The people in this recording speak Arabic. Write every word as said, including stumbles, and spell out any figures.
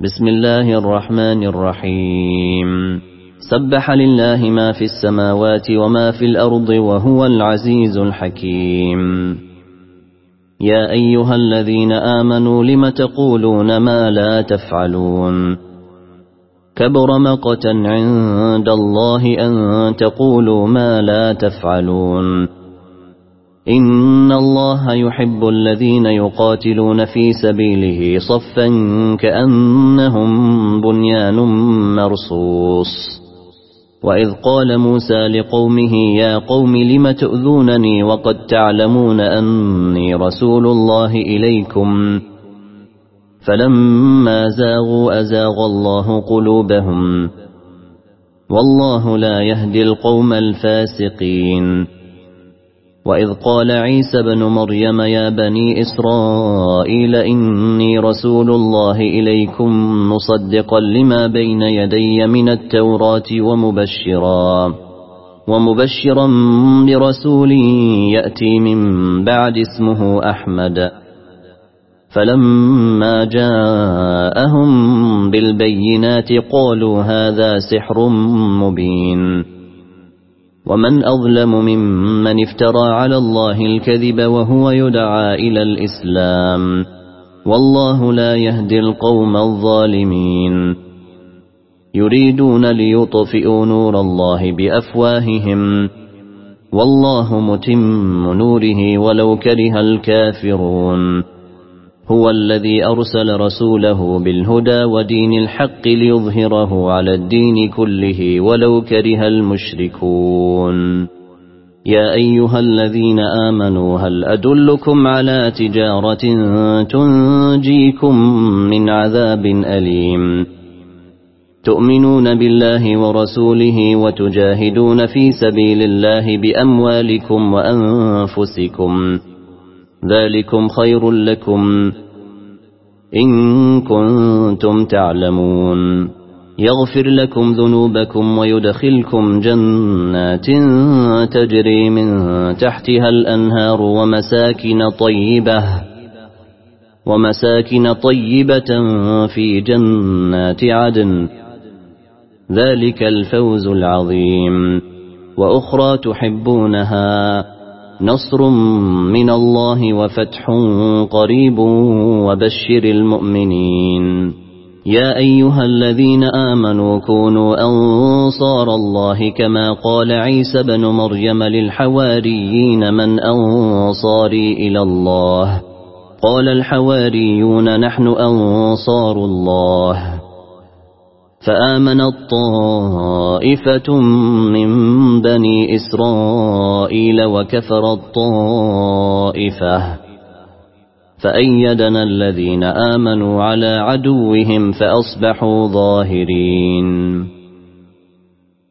بسم الله الرحمن الرحيم سبح لله ما في السماوات وما في الأرض وهو العزيز الحكيم يا أيها الذين آمنوا لم تقولون ما لا تفعلون كبر مقتا عند الله أن تقولوا ما لا تفعلون إن الله يحب الذين يقاتلون في سبيله صفا كأنهم بنيان مرصوص وإذ قال موسى لقومه يا قوم لم تؤذونني وقد تعلمون أني رسول الله إليكم فلما زاغوا أزاغ الله قلوبهم والله لا يهدي القوم الفاسقين وإذ قال عيسى بن مريم يا بني إسرائيل إني رسول الله إليكم مصدقا لما بين يدي من التوراة ومبشرا ومبشرا برسول يأتي من بعد اسمه أحمد فلما جاءهم بالبينات قالوا هذا سحر مبين ومن أظلم ممن افترى على الله الكذب وهو يدعى إلى الإسلام والله لا يهدي القوم الظالمين يريدون ليطفئوا نور الله بأفواههم والله متم نوره ولو كره الكافرون هو الذي أرسل رسوله بالهدى ودين الحق ليظهره على الدين كله ولو كره المشركون يا أيها الذين آمنوا هل أدلكم على تجارة تنجيكم من عذاب أليم تؤمنون بالله ورسوله وتجاهدون في سبيل الله بأموالكم وأنفسكم ذلكم خير لكم إن كنتم تعلمون يغفر لكم ذنوبكم ويدخلكم جنات تجري من تحتها الأنهار ومساكن طيبة ومساكن طيبة في جنات عدن ذلك الفوز العظيم وأخرى تحبونها نصر من الله وفتح قريب وبشر المؤمنين يا أيها الذين آمنوا كونوا أنصار الله كما قال عيسى بن مريم للحواريين من أنصاري إلى الله قال الحواريون نحن أنصار الله فآمنت طائفة من بني إسرائيل وكفرت طائفة فأيدنا الذين آمنوا على عدوهم فأصبحوا ظاهرين